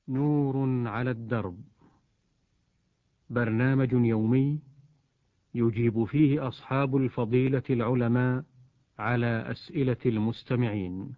نور على الدرب، برنامج يومي يجيب فيه أصحاب الفضيلة العلماء على أسئلة المستمعين.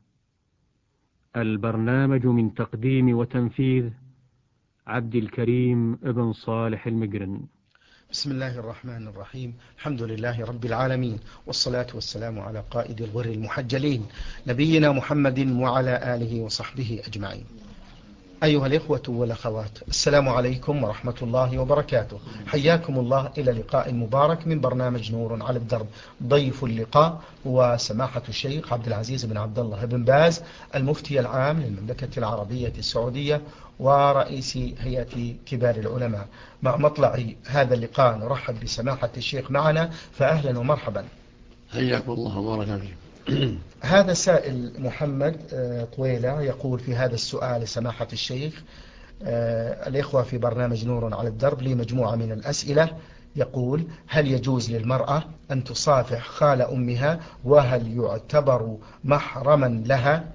البرنامج من تقديم وتنفيذ عبد الكريم ابن صالح المقرن. بسم الله الرحمن الرحيم. الحمد لله رب العالمين، والصلاة والسلام على قائد الغر المحجلين نبينا محمد وعلى آله وصحبه أجمعين. أيها الإخوة والأخوات، السلام عليكم ورحمة الله وبركاته. حياكم الله إلى لقاء مبارك من برنامج نور على الدرب. ضيف اللقاء هو سماحة الشيخ عبد العزيز بن عبد الله بن باز، المفتي العام للمملكة العربية السعودية ورئيس هيئة كبار العلماء. مع مطلع هذا اللقاء نرحب بسماحة الشيخ معنا، فأهلا ومرحبا. حياكم الله وبارك فيكم. هذا سائل محمد طويلة يقول في هذا السؤال سماحة الشيخ: الإخوة في برنامج نور على الدرب لي مجموعة من الأسئلة. يقول: هل يجوز للمرأة أن تصافح خال أمها، وهل يعتبر محرما لها؟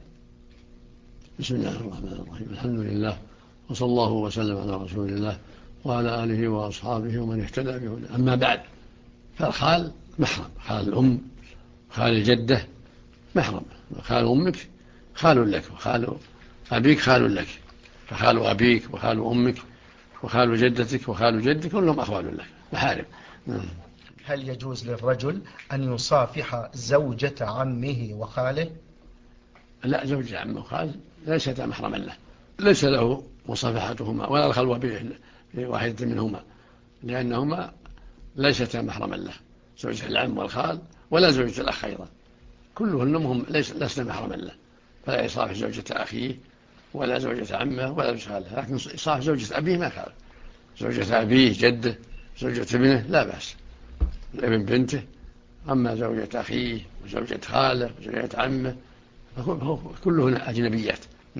بسم الله الرحمن الرحيم. الحمد لله، وصلى الله وسلم على رسول الله وعلى آله وأصحابه ومن اهتدى بهداه. أما بعد، فالخال محرم، خال الأم، خال الجدة محرم. خال أمك خال لك، وخال أبيك خال لك، فخال أبيك وخال أمك وخال جدتك وخال جدك كلهم أخوال لك، محارم. هل يجوز للرجل أن يصافح زوجة عمه وخاله؟ لا، زوجة عمه وخال ليست محرما له، ليس له مصافحتهما ولا الخلوة بواحدة منهما، لأنهما ليستا محرما له، زوجة العم والخال ولا زوجة الأخ أيضا، كلهن لسنا محرما له، فلا يصافح زوجة أخيه ولا زوجة عمه ولا زوجة خاله، لكن يصافح زوجة أبيه ما خاله، زوجة أبيه جده، زوجة ابنه لا بأس، ابن بنته. أما زوجة أخيه وزوجة خاله وزوجة عمه كلهن أجنبيات.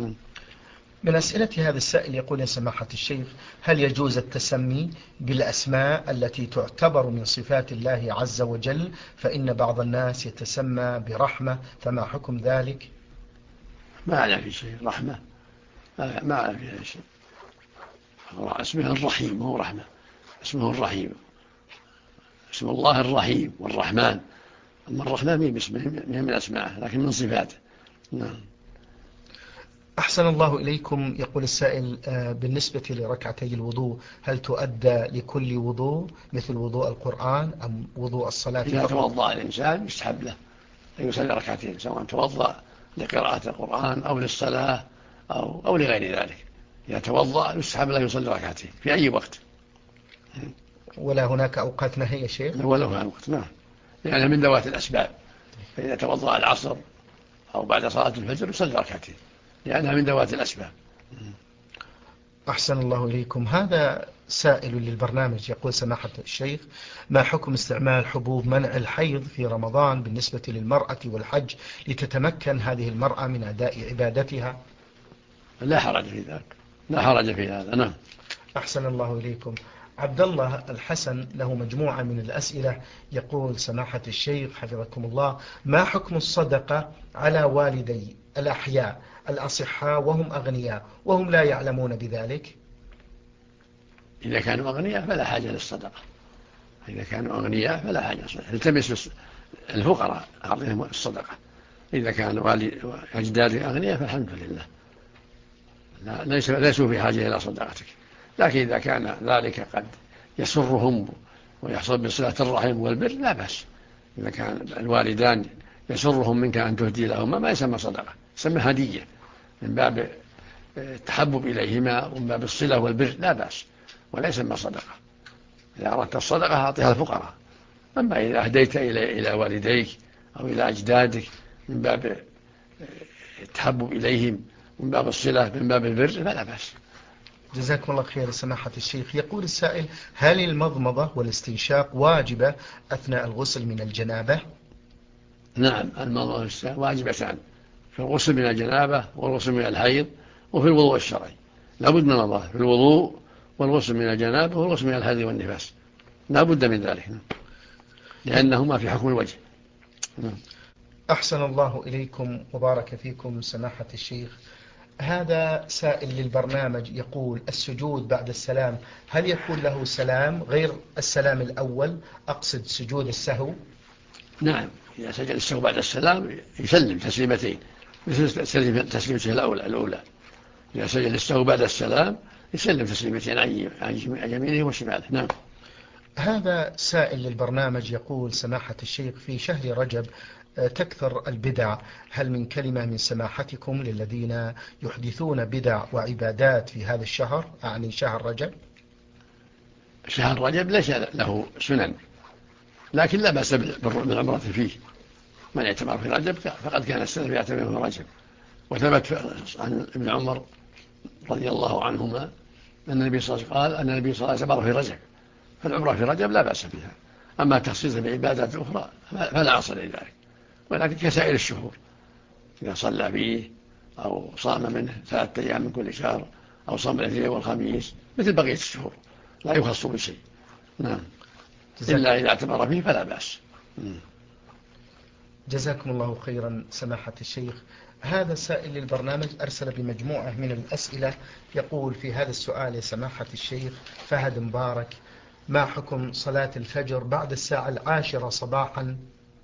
من أسئلة هذا السائل يقول: يا سماحة الشيخ، هل يجوز التسمي بالأسماء التي تعتبر من صفات الله عز وجل؟ فإن بعض الناس يتسمى برحمة، فما حكم ذلك؟ ما على في شيء، رحمة ما على فيها شيء، اسمه الرحيم هو رحمة، اسمه الرحيم، اسم الله الرحيم والرحمن. أما الرحمن من أسماءه لكن من صفاته. نعم. أحسن الله إليكم. يقول السائل: بالنسبة لركعتي الوضوء، هل تؤدى لكل وضوء مثل وضوء القرآن أم وضوء الصلاة؟ إذا توضأ الإنسان يستحب له أن يصلي ركعتين، سواء توضأ لقراءة القرآن أو للصلاة أو لغير ذلك. إذا توضأ يستحب له يصلي ركعتين في أي وقت. ولا هناك أوقات نهي شيخ؟ ولا هناك وقت، نعم، لأنها من ذوات الأسباب. فإذا توضأ العصر أو بعد صلاة الفجر يصلي ركعتين، لأنها من ذوات الأسباب. أحسن الله إليكم. هذا سائل للبرنامج يقول: سماحة الشيخ، ما حكم استعمال حبوب منع الحيض في رمضان بالنسبة للمرأة والحج لتتمكن هذه المرأة من أداء عبادتها؟ لا حرج في ذلك، لا حرج في هذا. نعم. أحسن الله إليكم. عبد الله الحسن له مجموعة من الأسئلة. يقول: سماحة الشيخ حفظكم الله، ما حكم الصدقة على والدي الأحياء الأصحاء وهم أغنياء وهم لا يعلمون بذلك؟ إذا كانوا أغنياء فلا حاجة للصدقة، إذا كانوا أغنياء فلا حاجة للصدقة، التمس الفقراء أعطيهم الصدقة. إذا كانوا أجداد أغنياء فالحمد لله، ليسوا في حاجة إلى صدقتك. لكن إذا كان ذلك قد يسرهم ويحصل بصلة الرحم والبر لا بأس. إذا كان الوالدان يسرهم منك أن تهدي لهما ما يسمى صدقة، يسمى هدية من باب التحبب إليهما ومن باب الصلة والبر، لا بأس، ولا يسمى صدقة. إذا أردت الصدقة أعطيها الفقراء. أما إذا أهديت إلى والديك أو إلى أجدادك من باب التحبب إليهم من باب الصلة من باب البر فلا بأس. جزاكم الله خير سماحة الشيخ. يقول السائل: هل المضمضة والاستنشاق واجبة أثناء الغسل من الجنابة؟ نعم، المضمضة والاستنشاق واجبتان في الغسل من الجنابة والغسل من الحيض وفي الوضوء الشرعي. لا بد من النظافة في الوضوء والغسل من الجنابة والغسل من الحيض والنفاس، لا بد من ذلك، لأنهما في حكم الوجه. أحسن الله إليكم وبارك فيكم سماحة الشيخ. هذا سائل للبرنامج يقول: السجود بعد السلام هل يكون له سلام غير السلام الأول؟ أقصد سجود السهو. نعم، إذا سجد السهو بعد السلام يسلم تسليمتين مثل تسليمته الأولى. إذا سجد السهو بعد السلام يسلم تسليمتين عن يمينه وشماله. نعم. هذا سائل للبرنامج يقول: سماحة الشيخ، في شهر رجب تكثر البدع، هل من كلمة من سماحتكم للذين يحدثون بدع وعبادات في هذا الشهر، أعني شهر رجب؟ شهر رجب ليس له سنن، لكن لا بأس بالعمرة فيه. من اعتمر في رجب فقد كان السنة يعتمر في رجب. وثبت عن ابن عمر رضي الله عنهما أن النبي صلى الله عليه وسلم اعتمر في رجب، فالعمرة في رجب لا بأس بها. أما تخصيص بعبادات أخرى فلا أصل لذلك، ولكن كسائر الشهور إذا صلى فيه أو صام منه 3 أيام من كل شهر أو صام الاثنين والخميس مثل بقية الشهور لا يخص بشيء. نعم، إلا إذا اعتبر فيه فلا بأس. جزاكم الله خيرا سماحة الشيخ. هذا سائل للبرنامج أرسل بمجموعة من الأسئلة، يقول في هذا السؤال: يا سماحة الشيخ فهد مبارك، ما حكم صلاة الفجر بعد الساعة 10 صباحا؟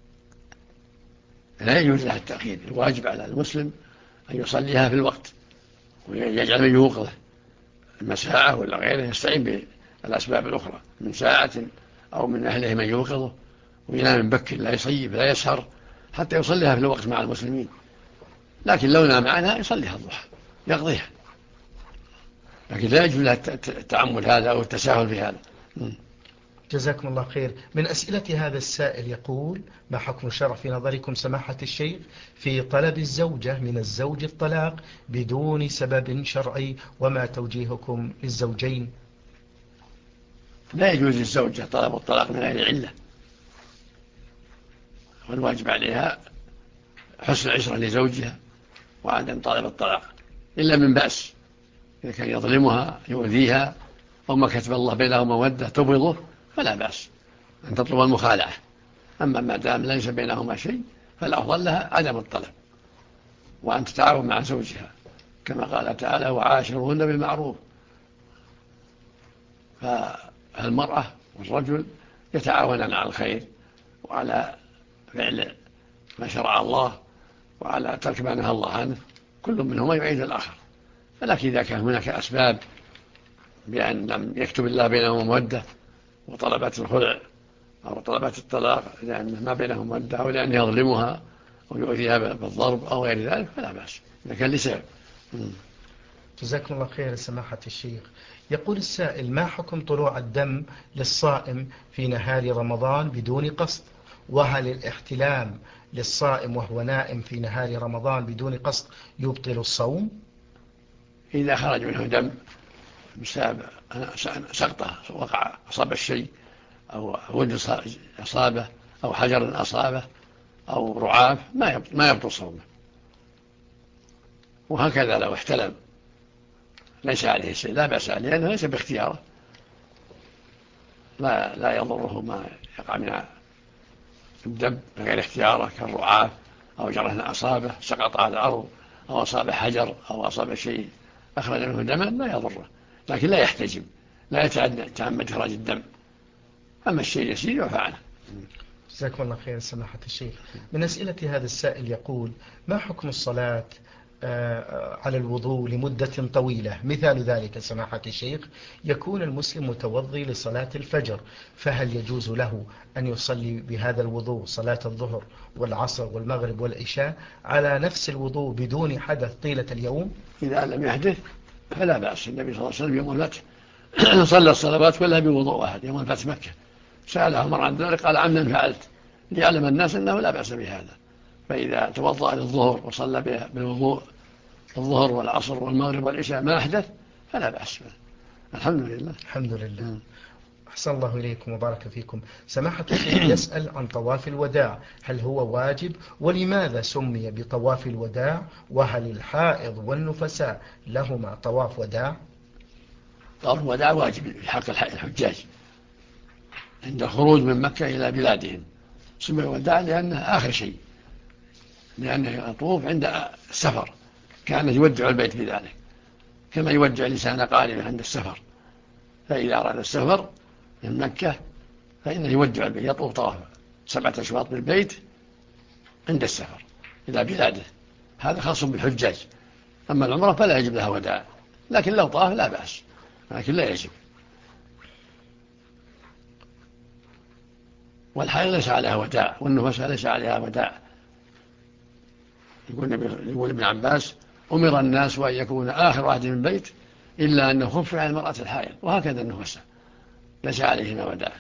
لا يجوز لها التأخير، الواجب على المسلم أن يصليها في الوقت، ويجعل من يوقظه إما ساعة ولا غيره، يستعين بالأسباب الأخرى من ساعة أو من أهله من يوقظه، وينام بكر لا يصيب لا يسهر حتى يصليها في الوقت مع المسلمين. لكن لو نام عنها يصليها الضحى يقضيها، لكن لا يجوز لها التعمد هذا أو التساهل في هذا. جزاكم الله خير. من أسئلة هذا السائل يقول: ما حكم الشرع في نظركم سماحة الشيخ في طلب الزوجة من الزوج الطلاق بدون سبب شرعي، وما توجيهكم للزوجين؟ لا يجوز للزوجة طلب الطلاق من غير علة، والواجب عليها حسن العشرة لزوجها وعدم طلب الطلاق إلا من بأس، إذا كان يظلمها يؤذيها أو ما كتب الله بينهم مودة تبغضه فلا بأس أن تطلب المخالعة. أما ما دام ليس بينهما شيء فالأفضل لها عدم الطلب، وأن تتعاون مع زوجها كما قال تعالى: وعاشرهن بالمعروف. فالمرأة والرجل يتعاونان على الخير وعلى فعل ما شرع الله وعلى ترك ما نهى الله عنه، كل منهما يعين الآخر. ولكن إذا كان هناك أسباب بأن لم يكتب الله بينهم مودة وطلبت الخلع أو طلبت الطلاق لأن ما بينهم مودة أو لأن يظلمها أو يؤذيها بالضرب أو غير ذلك فلا بأس إذا كان لسبب. جزاكم الله خير سماحة الشيخ. يقول السائل: ما حكم طلوع الدم للصائم في نهار رمضان بدون قصد؟ وهل الاحتلام للصائم وهو نائم في نهار رمضان بدون قصد يبطل الصوم؟ إذا خرج منه دم بسبب سقطه وقع أصاب الشيء أو ود أصابه أو حجر أصابه أو رعاف ما يبطل صومه. وهكذا لو احتلم ليس عليه شيء لا بأس عليه لأنه ليس باختياره، لا يضره ما يقع من الدم بغير اختياره كالرعاف أو جرح أصابه سقط على الأرض أو أصاب حجر أو أصاب شيء أخرج منه دما لا يضره، لكن لا يحتجم لا يتعمد إخراج الدم. أما الشيء يسير يعفى عنه. جزاكم الله خير سماحة الشيخ. من أسئلة هذا السائل يقول: ما حكم الصلاة على الوضوء لمدة طويلة؟ مثال ذلك سماحة الشيخ: يكون المسلم متوضي لصلاة الفجر، فهل يجوز له أن يصلي بهذا الوضوء صلاة الظهر والعصر والمغرب والعشاء على نفس الوضوء بدون حدث طيلة اليوم؟ إذا لم يحدث فلا بأس. النبي صلى الله عليه وسلم يوم الفتح صلى الصلوات كلها بوضوء واحد يوم الفتح مكة، سأله عمر عن ذلك قال: عمن فعلت؟ ليعلم الناس أنه لا بأس بهذا. فإذا توضأ للظهر وصلى بالوضوء الظهر والعصر والمغرب والعشاء ما أحدث فلا بأس. الحمد لله. الحمد لله. أحسن الله إليكم وبارك فيكم. سماحة الشيخ يسأل عن طواف الوداع، هل هو واجب؟ ولماذا سمي بطواف الوداع؟ وهل الحائض والنفساء لهما طواف وداع؟ طواف الوداع واجب في حق الحجاج عند الخروج من مكة إلى بلادهم، سمي الوداع لأنه آخر شيء، لأنه يطوف عند السفر كان يودع البيت بذلك، كما يودع الإنسان قاربه عند السفر. فإذا أراد السفر من مكة فإنه يودع البيت، يطوف طواف 7 أشواط بالبيت عند السفر إلى بلاده. هذا خاص بالحجاج. أما العمرة فلا يجب لها وداع، لكن لو طاف لا بأس، لكن لا يجب. والحائض ليس عليها وداع، والنفس ليس عليها وداع. يقول ابن عباس: أمر الناس أن يكون آخر واحد من بيت إلا أنه خف على المرأة الحائض، وهكذا النفس ليس عليهما وداع.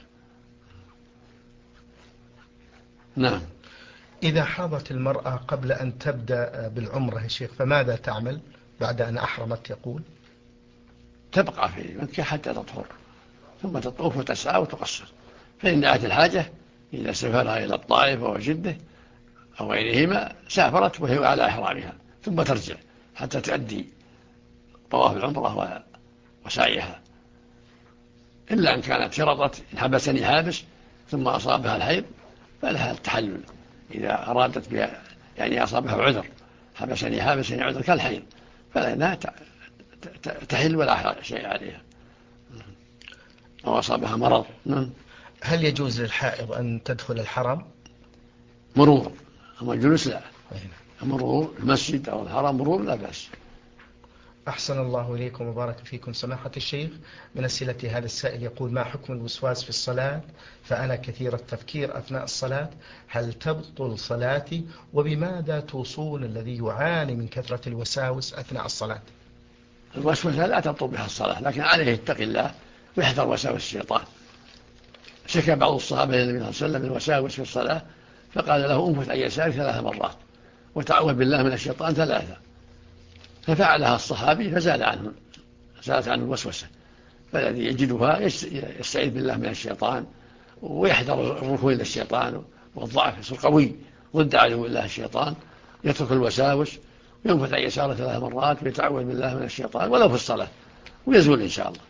نعم. إذا حاضت المرأة قبل أن تبدأ بالعمرة يا شيخ فماذا تعمل بعد أن أحرمت؟ يقول تبقى في مكة حتى تطهر، ثم تطوف وتسعى وتقصر. فإن دعت الحاجة إذا سافرها إلى الطائف أو جدة أو غيرهما سافرت وهي على إحرامها، ثم ترجع حتى تؤدي طواف العمرة وسعيها. إلا أن كانت شرطت: إن حبسني حابس ثم أصابها الحيض فلها التحلل إذا أرادت بها، يعني أصابها عذر، حبسني حابس يعني عذر كالحيض، فلأنها تحل ولا شيء عليها، أو أصابها مرض. هل يجوز للحائض أن تدخل الحرم؟ مرور، أما الجلوس لا. مرور المسجد أو الحرم مرور لا بأس. أحسن الله إليكم وبارك فيكم سماحة الشيخ. من أسئلة هذا السائل يقول: ما حكم الوسواس في الصلاة؟ فأنا كثير التفكير أثناء الصلاة، هل تبطل صلاتي؟ وبماذا توصون الذي يعاني من كثرة الوساوس أثناء الصلاة؟ الوسوسة لا تبطل بها الصلاة، لكن عليه يتقي الله ويحذر وساوس الشيطان. شكى بعض الصحابة النبي صلى الله عليه وسلم الوساوس في الصلاة، فقال له: انفث عن يسارك 3 مرات وتعوذ بالله من الشيطان 3. ففعلها الصحابي فزالت عنه الوسوسة. فالذي يجدها يستعيذ بالله من الشيطان ويحذر الركون إلى الشيطان والضعف، يصير قوي ضد عدو الله الشيطان، يترك الوساوس وينفث عن يساره 3 مرات ويتعوذ بالله من الشيطان ولو في الصلاة، ويزول إن شاء الله.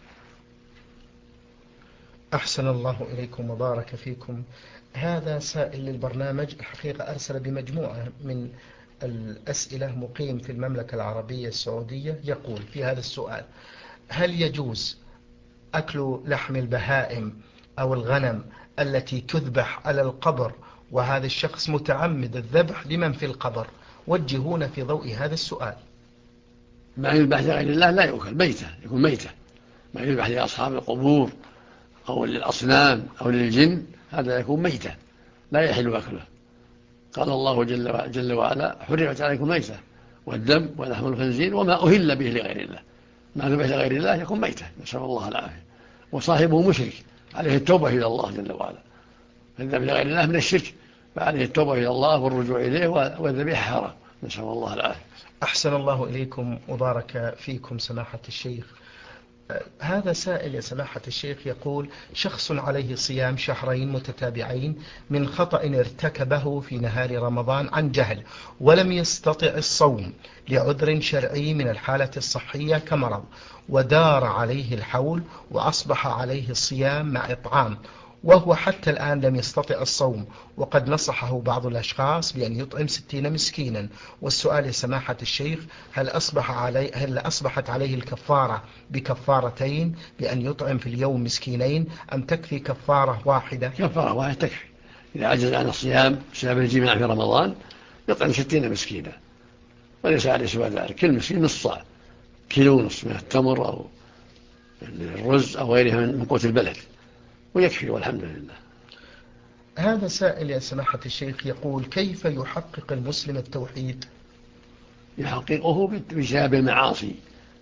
أحسن الله إليكم وبارك فيكم. هذا سائل للبرنامج الحقيقة أرسل بمجموعة من الأسئلة، مقيم في المملكة العربية السعودية. يقول في هذا السؤال: هل يجوز أكل لحم البهائم أو الغنم التي تذبح على القبر وهذا الشخص متعمد الذبح لمن في القبر؟ وجهونا في ضوء هذا السؤال. ما يذبح لغير الله لا يؤكل، ميتة، يكون ميتة. ما يذبح لأصحاب القبور أو للأصنام أو للجن هذا يكون ميتة لا يحل أكله. قال الله جل وعلا: حرمت عليكم ميتة والدم ولحم الخنزير وما أهل به لغير الله. ما ذبح لغير الله يكون ميتة، نسأل الله العافية. وصاحبه مشرك عليه التوبة إلى الله جل وعلا. الذبح لغير الله من الشرك، فعليه التوبة إلى الله والرجوع إليه، والذبيحة حرام، نسأل الله العافية. أحسن الله إليكم وبارك فيكم سماحة الشيخ. هذا سائل يا سماحة الشيخ يقول: شخص عليه صيام 2 شهر متتابعين من خطأ ارتكبه في نهار رمضان عن جهل، ولم يستطع الصوم لعذر شرعي من الحالة الصحية كمرض، ودار عليه الحول وأصبح عليه الصيام مع إطعام، وهو حتى الآن لم يستطع الصوم، وقد نصحه بعض الأشخاص بأن يطعم 60 مسكينا. والسؤال يا سماحة الشيخ: هل أصبحت عليه الكفارة بكفارتين بأن يطعم في اليوم مسكينين، أم تكفي كفارة واحدة؟ كفارة واحدة تكفي. إذا عجز عن الصيام بسبب الجماع في رمضان يطعم 60 مسكينا، وليس عليه سوى ذلك. كل مسكين نص صاع، 1.5 كيلو من التمر أو الرز أو غيرها من قوت البلد، ويكفي والحمد لله. هذا سائل يا سماحة الشيخ يقول: كيف يحقق المسلم التوحيد؟ يحققه بسبب المعاصي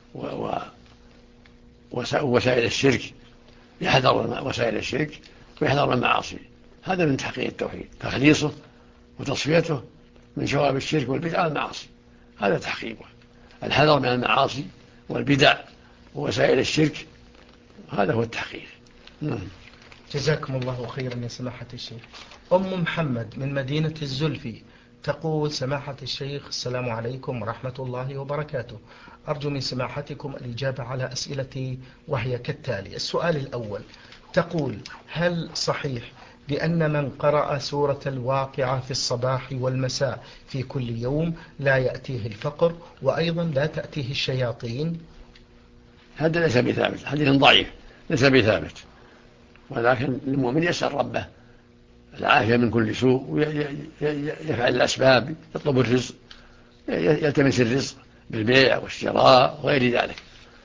ووسائل الشرك، يحذر وسائل الشرك ويحذر المعاصي. هذا من تحقيق التوحيد، تخليصه وتصفيته من شوائب الشرك والبدع والمعاصي، هذا تحقيقه. الحذر من المعاصي والبدع ووسائل الشرك، هذا هو التحقيق. جزاكم الله خيرا يا سماحة الشيخ. أم محمد من مدينة الزلفي تقول: سماحة الشيخ، السلام عليكم ورحمة الله وبركاته. أرجو من سماحتكم الإجابة على أسئلتي، وهي كالتالي. السؤال الأول: تقول: هل صحيح بأن من قرأ سورة الواقعة في الصباح والمساء في كل يوم لا يأتيه الفقر، وأيضا لا تأتيه الشياطين؟ هذا ليس بثابت، حديث ضعيف ليس بثابت، ولكن المؤمن يسأل ربه العافية من كل سوء، ويفعل الأسباب، يطلب الرزق، يلتمس الرزق بالبيع والشراء وغير ذلك.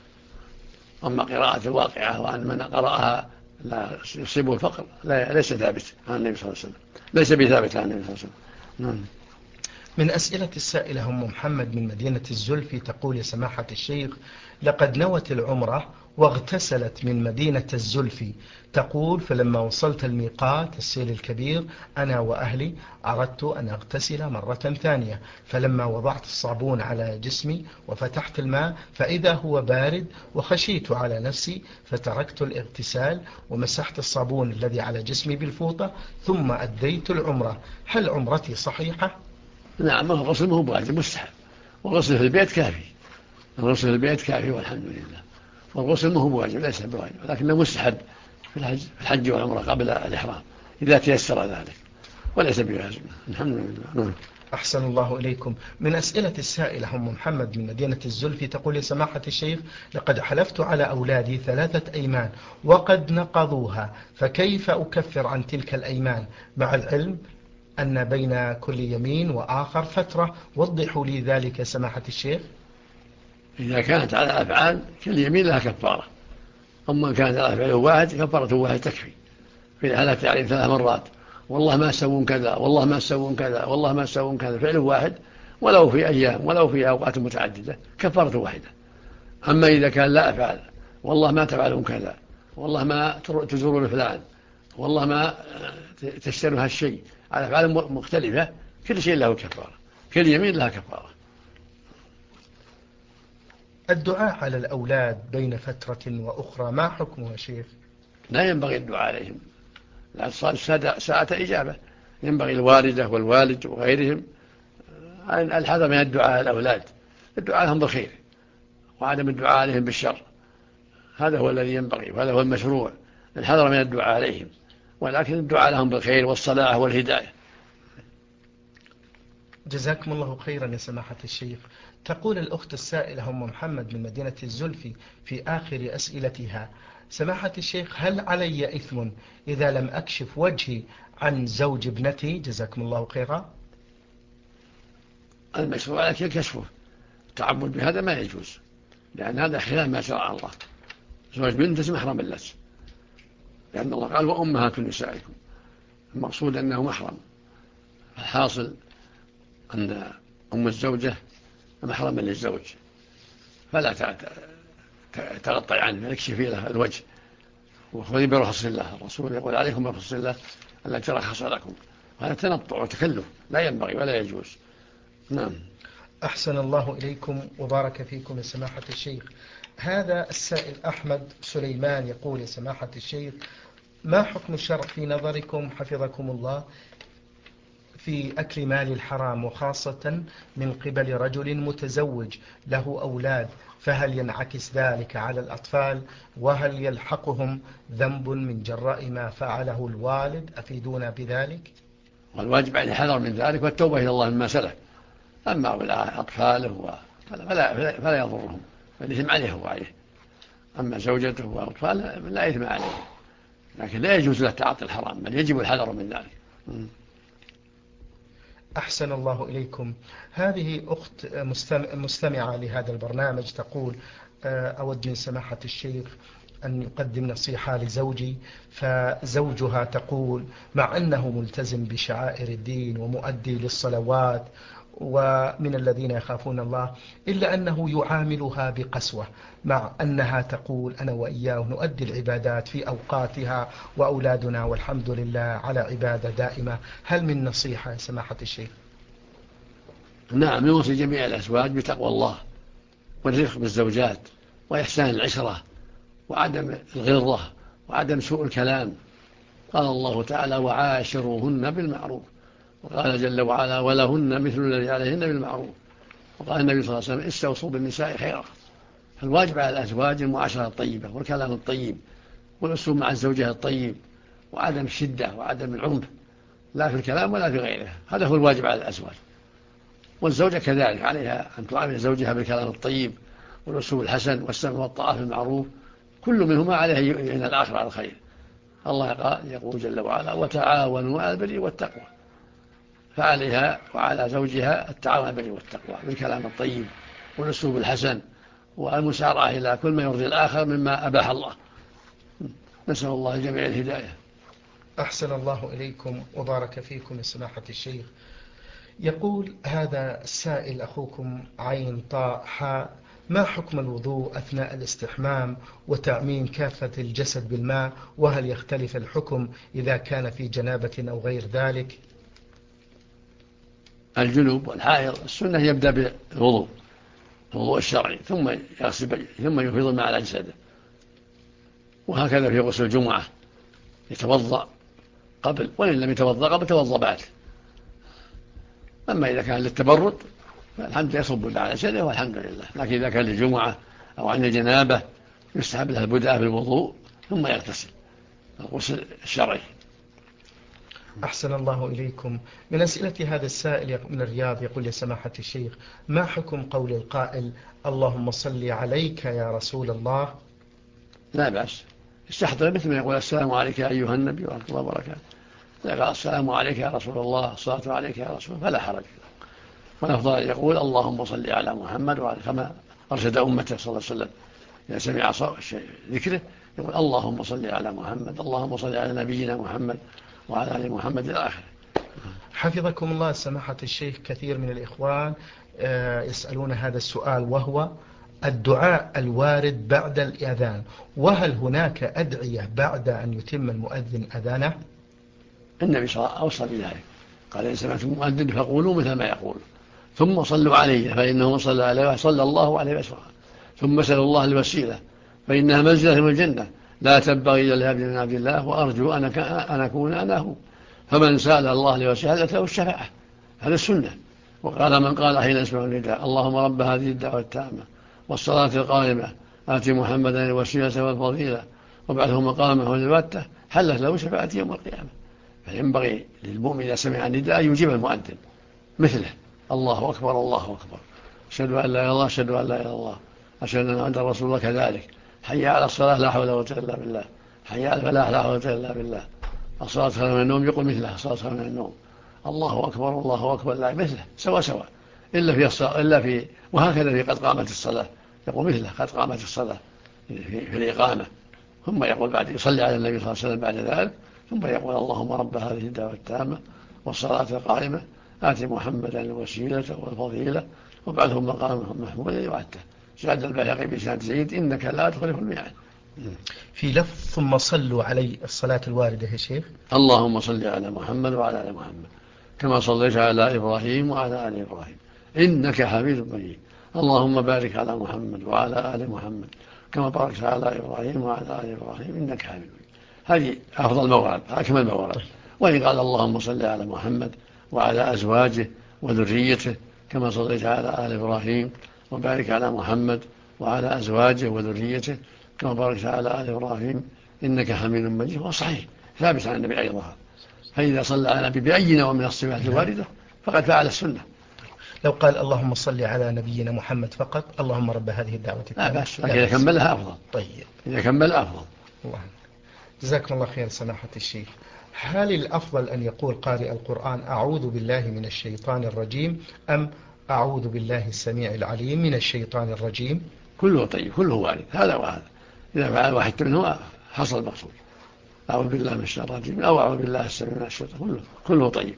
أما قراءة الواقعة وأن من قرأها لا يصيبه الفقر ليس ثابت عن النبي صلى الله عليه وسلم، ليس بثابت عن النبي صلى الله عليه وسلم. من أسئلة السائلة أم محمد من مدينة الزلفي تقول: يا سماحة الشيخ، لقد نوت العمرة واغتسلت من مدينة الزلفي. تقول: فلما وصلت الميقات السيل الكبير أنا وأهلي أردت أن أغتسل مرة ثانية، فلما وضعت الصابون على جسمي وفتحت الماء فإذا هو بارد، وخشيت على نفسي فتركت الاغتسال ومسحت الصابون الذي على جسمي بالفوطة ثم أديت العمرة. هل عمرتي صحيحة؟ نعم، الغسل ما هو بواجب، مستحب، والغسل في البيت كافي، الغسل في البيت كافي والحمد لله. والغسل ما هو بواجب، ليس بواجب، ولكنه مستحب في الحج والعمرة قبل الإحرام إذا تيسر ذلك، وليس بواجب، الحمد لله. أحسن الله إليكم. من أسئلة السائلة أم محمد من مدينة الزلفي تقول: يا سماحة الشيخ، لقد حلفت على أولادي 3 أيمان وقد نقضوها، فكيف أكفر عن تلك الأيمان مع العلم أن بين كل يمين وآخر فترة؟ وضحوا لي ذلك سماحة الشيخ. إذا كانت على أفعال كل يمين لها كفارة، أما كانت على فعل واحد كفارة واحد تكفي. في حلفت عليهم 3 مرات والله ما سوون كذا، والله ما سوون كذا، والله ما سوون كذا، فعل واحد ولو في أيام ولو في أوقات متعددة كفارة واحدة. أما إذا كان لا أفعل، والله ما تفعلون كذا، والله ما تزورون فلان، والله ما تشترون هالشيء، على أفعال مختلفة كل شيء له كفارة، كل يمين لها كفارة. الدعاء على الأولاد بين فترة وأخرى ما حكمه يا شيخ؟ لا ينبغي الدعاء عليهم، الأطفال ساعة إجابة، ينبغي الوالدة والوالد وغيرهم الحذر من الدعاء على الأولاد، الدعاء لهم بالخير وعدم الدعاء عليهم بالشر، هذا هو الذي ينبغي وهذا هو المشروع، الحذر من الدعاء عليهم، ولكن الدعاء لهم بالخير والصلاح والهداية. جزاكم الله خيرا يا سماحة الشيخ. تقول الأخت السائلة أم محمد من مدينة الزلفي في آخر أسئلتها: سماحة الشيخ، هل علي إثم إذا لم أكشف وجهي عن زوج ابنتي؟ جزاكم الله خيرا. المشروع لك كشفه، التعبد بهذا ما يجوز، لأن هذا خلاف ما شرع الله، زوج بنت محرم لك، لأن الله قال: وأمهات نسائكم، المقصود أنه محرم، الحاصل أن أم الزوجة محرم للزوج، فلا تغطي عنه، يكشفي له الوجه، وخذي برخص الله، الرسول يقول: عليكم برخص الله التي رخص لكم، هذا تنطع وتكلف لا ينبغي ولا يجوز. نعم. أحسن الله إليكم وبارك فيكم يا سماحة الشيخ. هذا السائل أحمد سليمان يقول: يا سماحة الشيخ، ما حكم الشرع في نظركم حفظكم الله في أكل مال الحرام، وخاصة من قبل رجل متزوج له أولاد، فهل ينعكس ذلك على الأطفال؟ وهل يلحقهم ذنب من جراء ما فعله الوالد؟ أفيدونا بذلك. والواجب عليه الحذر من ذلك والتوبة إلى الله مما سلف، أما أطفاله فلا يضرهم، فالإثم عليه هو عليه، أما زوجته وأطفاله لا إثم عليه، لكن لا يجوز له تعاطي الحرام، بل يجب الحذر من ذلك. أحسن الله إليكم. هذه أخت مستمعة لهذا البرنامج تقول: أود من سماحة الشيخ أن يقدم نصيحة لزوجي، فزوجها تقول مع أنه ملتزم بشعائر الدين ومؤدي للصلوات ومن الذين يخافون الله، إلا أنه يعاملها بقسوة، مع أنها تقول أنا وإياه نؤدي العبادات في أوقاتها وأولادنا والحمد لله على عبادة دائمة. هل من نصيحة يا سماحة الشيخ؟ نعم، يوصي جميع الأزواج بتقوى الله والرفق بالزوجات وإحسان العشرة وعدم الغلظة وعدم سوء الكلام. قال الله تعالى: وعاشروهن بالمعروف، وقال جل وعلا: ولهن مثل الذي عليهن بالمعروف، وقال النبي صلى الله عليه وسلم: استوصوا بالنساء خيرا. فالواجب على الأزواج المعاشرة الطيبة والكلام الطيب والأسلوب مع الزوجة الطيب وعدم الشدة وعدم العنف لا في الكلام ولا في غيره. هذا هو الواجب على الأزواج. والزوجة كذلك عليها أن تعامل زوجها بالكلام الطيب والأسلوب الحسن والسمع والطاعة في المعروف، كل منهما عليه يعين الآخر على الخير. الله يقول جل وعلا: وتعاونوا على البر والتقوى. فعليها وعلى زوجها التعاون على البر والتقوى بالكلام الطيب والأسلوب الحسن والمسارعة إلى كل ما يرضي الآخر مما أباح الله. نسأل الله الجميع الهداية. أحسن الله إليكم وبارك فيكم يا سماحة الشيخ. يقول هذا السائل أخوكم عين طاء حاء: ما حكم الوضوء أثناء الاستحمام وتعميم كافة الجسد بالماء، وهل يختلف الحكم إذا كان في جنابة أو غير ذلك؟ الجنوب والحائض السنة يبدأ بالوضوء، الوضوء الشرعي، ثم يغسل ثم يفيض الماء على جسده. وهكذا في غسل الجمعة يتوضأ قبل، وإن لم يتوضأ قبل توضأ بعد. أما إذا كان للتبرد فالحمد لله يصب الله على جسده والحمد لله. لكن إذا كان للجمعة أو عن الجنابة يستحب له البدء بالوضوء ثم يغتسل، الغسل الشرعي. أحسن الله إليكم. من أسئلة هذا السائل من الرياض يقول: يا سماحة الشيخ، ما حكم قول القائل: اللهم صل عليك يا رسول الله؟ لا بأس، استحضر مثل ما يقول: السلام عليك أيها النبي ورحمة الله وبركاته. إذا قال السلام عليك يا رسول الله، الصلاة عليك يا رسول الله، فلا حرج. والأفضل يقول: اللهم صل على محمد وعلى، كما أرشد أمته صلى الله عليه وسلم إذا سمع ذكره يقول: اللهم صل على محمد، اللهم صل على نبينا محمد وعلى آل محمد إلى آخره. حفظكم الله سماحة الشيخ. كثير من الإخوان يسألون هذا السؤال، وهو الدعاء الوارد بعد الأذان، وهل هناك أدعية بعد أن يتم المؤذن أذانه؟ النبي صلى الله عليه وسلم أوصى بذلك، قال: إن سمعتم المؤذن فقولوا مثل ما يقول، ثم صلوا عليه فإنه من صلى عليه صلى الله عليه وسلم، ثم سألوا الله الوسيلة فإنها منزلة من الجنة لا تنبغي إلا لعبد من عبد الله، وأرجو أن أكون أنا هو. فمن سأل الله الوسيلة له الشفاعة، هذا السنة. وقال من قال حين يسمع النداء: اللهم رب هذه الدعوة التامة والصلاة القائمة آت محمدا الوسيلة والفضيلة وابعثه مقامه والبتة، حلت له شفاعة يوم القيامة. فينبغي للمؤمن إذا سمع النداء أن يجيب المؤذن مثله: الله أكبر الله أكبر، أشهد أن لا إله إلا الله، أشهد أن لا إله إلا الله، أشهد أن محمدا رسول الله. كذلك: حي على الصلاة لا حول ولا قوة إلا بالله، حي على الفلاح لا حول ولا قوة إلا بالله، الصلاة خير من النوم، يقول مثله: الصلاة خير من النوم، الله أكبر الله أكبر، لا مثله سواء إلا في وهكذا في قد قامت الصلاة يقول مثله: قد قامت الصلاة في الإقامة. ثم يقول بعد يصلي على النبي صلى الله عليه وسلم بعد ذلك، ثم يقول: اللهم رب هذه الدعوة التامة والصلاة القائمة آت محمدا الوسيلة والفضيلة وابعثه مقامه محمودا يوعده. سعد البيهقي بإسناد زيد: إنك لا تخلف الميعاد. في لفظ ثم صلوا علي الصلاة الواردة يا شيخ: اللهم صل على محمد وعلى آل محمد كما صليت على إبراهيم وعلى آل إبراهيم إنك حميد مجيد. اللهم بارك على محمد وعلى آل محمد كما باركت على إبراهيم وعلى آل إبراهيم إنك حميد مجيد. هذه أفضل موارد، أكمل الموارد. وإن قال: اللهم صل على محمد وعلى أزواجه وذريته كما صليت على آل إبراهيم وبارك على محمد وعلى أزواجه وذريته كما باركت على آل إبراهيم إنك حميد مجيد، هو صحيح ثابت عن النبي أيضا. فإذا صلى على النبي بأي نوع من الصفات الواردة فقد فعل السنة. لو قال: اللهم صل على نبينا محمد فقط، اللهم رب هذه الدعوة لا بأس، لكن إذا كملها أفضل. طيب، إذا كملها أفضل. الله. جزاكم الله خير سماحة الشيخ. هل الأفضل أن يقول قارئ القرآن: أعوذ بالله من الشيطان الرجيم، أم أعوذ بالله السميع العليم من الشيطان الرجيم؟ كله طيب، كله وارد، هذا وهذا. إذا فعل واحد منه حصل المقصود. أعوذ بالله من الشيطان الرجيم أو أعوذ بالله السميع من الشيطان، كله طيب.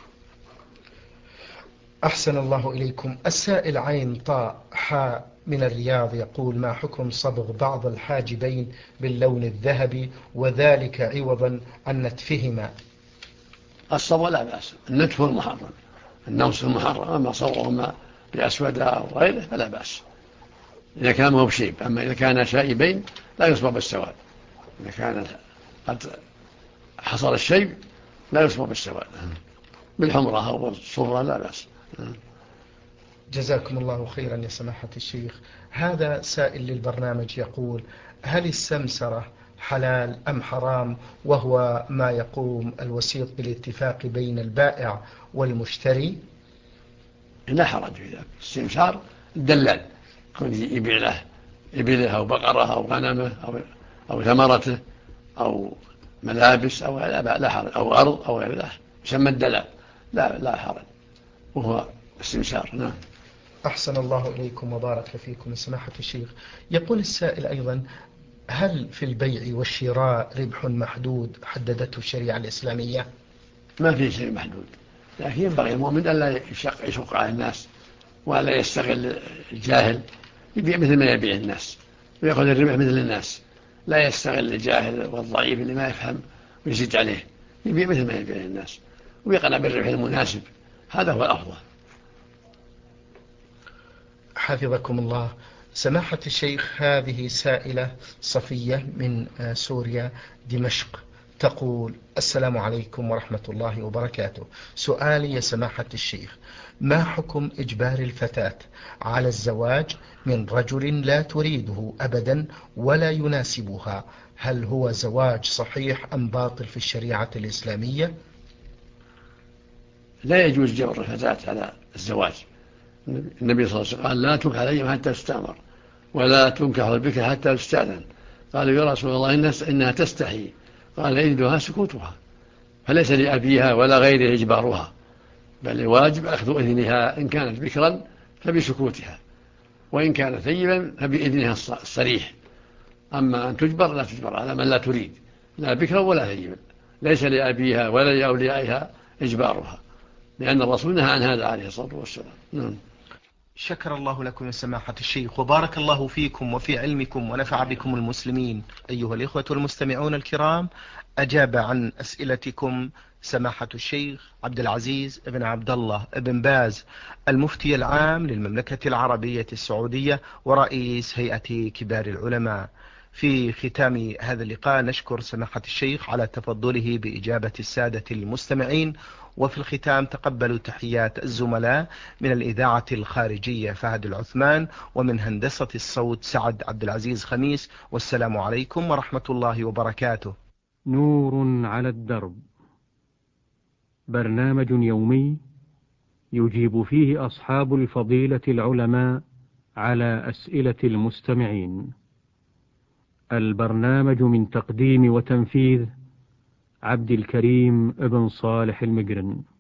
أحسن الله إليكم. السائل عين طاء حاء من الرياض يقول: ما حكم صبغ بعض الحاجبين باللون الذهبي وذلك عوضا عن نتفهما؟ الصبغ لا بأس، النتف المحرم، النوس المحرم. أما صبغهما بأسود أو غيره فلا بأس إذا كان ما هو بشيب. أما إذا كان شائبين لا يصبغ بالسواد. إذا كان قد حصل الشيب لا يصبغ بالسواد، بالحمرة أو بالصفرة لا بأس. جزاكم الله خيرا يا سماحة الشيخ. هذا سائل للبرنامج يقول: هل السمسرة حلال أم حرام، وهو ما يقوم الوسيط بالاتفاق بين البائع والمشتري؟ لا حرج في ذلك. السمسار الدلال يكون يبيع له إبله أو بقره أو غنمه أو ثمرته أو ملابس أو لا حرج، أو أرض أو غير ذلك، يسمى الدلال، لا حرج، وهو السمسار. نعم. أحسن الله إليكم وبارك فيكم سماحة الشيخ. يقول السائل أيضا: هل في البيع والشراء ربح محدود حددته الشريعة الإسلامية؟ ما في شيء محدود، لكن ينبغي المؤمن أن لا يشق على الناس ولا يستغل الجاهل، يبيع مثل ما يبيع الناس ويأخذ الربح مثل الناس، لا يستغل الجاهل والضعيف اللي ما يفهم ويزيد عليه، يبيع مثل ما يبيع الناس ويقنع بالربح المناسب، هذا هو الأفضل. حفظكم الله. سماحة الشيخ، هذه سائلة صفية من سوريا دمشق، تقول: السلام عليكم ورحمة الله وبركاته. سؤالي يا سماحة الشيخ: ما حكم إجبار الفتاة على الزواج من رجل لا تريده أبدا ولا يناسبها؟ هل هو زواج صحيح أم باطل في الشريعة الإسلامية؟ لا يجوز جبر الفتاة على الزواج. النبي صلى الله عليه وسلم قال: لا تنكح الأيم حتى تستأمر ولا تنكح البكر حتى تستأذن. قالوا: يا رسول الله إنها تستحي. قال: إذنها سكوتها. فليس لأبيها ولا غيره إجبارها، بل الواجب أخذ إذنها إن كانت بكرا فبسكوتها، وإن كانت ثيبا فبإذنها الصريح. أما أن تجبر لا تجبر على من لا تريد، لا بكرا ولا ثيبا، ليس لأبيها ولا لأوليائها إجبارها، لأن الرسول نهى عن هذا عليه الصلاة والسلام. نعم. شكر الله لكم يا سماحة الشيخ، وبارك الله فيكم وفي علمكم ونفع بكم المسلمين. أيها الإخوة المستمعون الكرام، أجاب عن أسئلتكم سماحة الشيخ عبد العزيز بن عبد الله بن باز، المفتي العام للمملكة العربية السعودية ورئيس هيئة كبار العلماء. في ختام هذا اللقاء نشكر سماحة الشيخ على تفضله بإجابة السادة المستمعين، وفي الختام تقبلوا تحيات الزملاء من الإذاعة الخارجية فهد العثمان، ومن هندسة الصوت سعد عبد العزيز خميس، والسلام عليكم ورحمة الله وبركاته. نور على الدرب، برنامج يومي يجيب فيه أصحاب الفضيلة العلماء على أسئلة المستمعين. البرنامج من تقديم وتنفيذ عبد الكريم ابن صالح المقرن.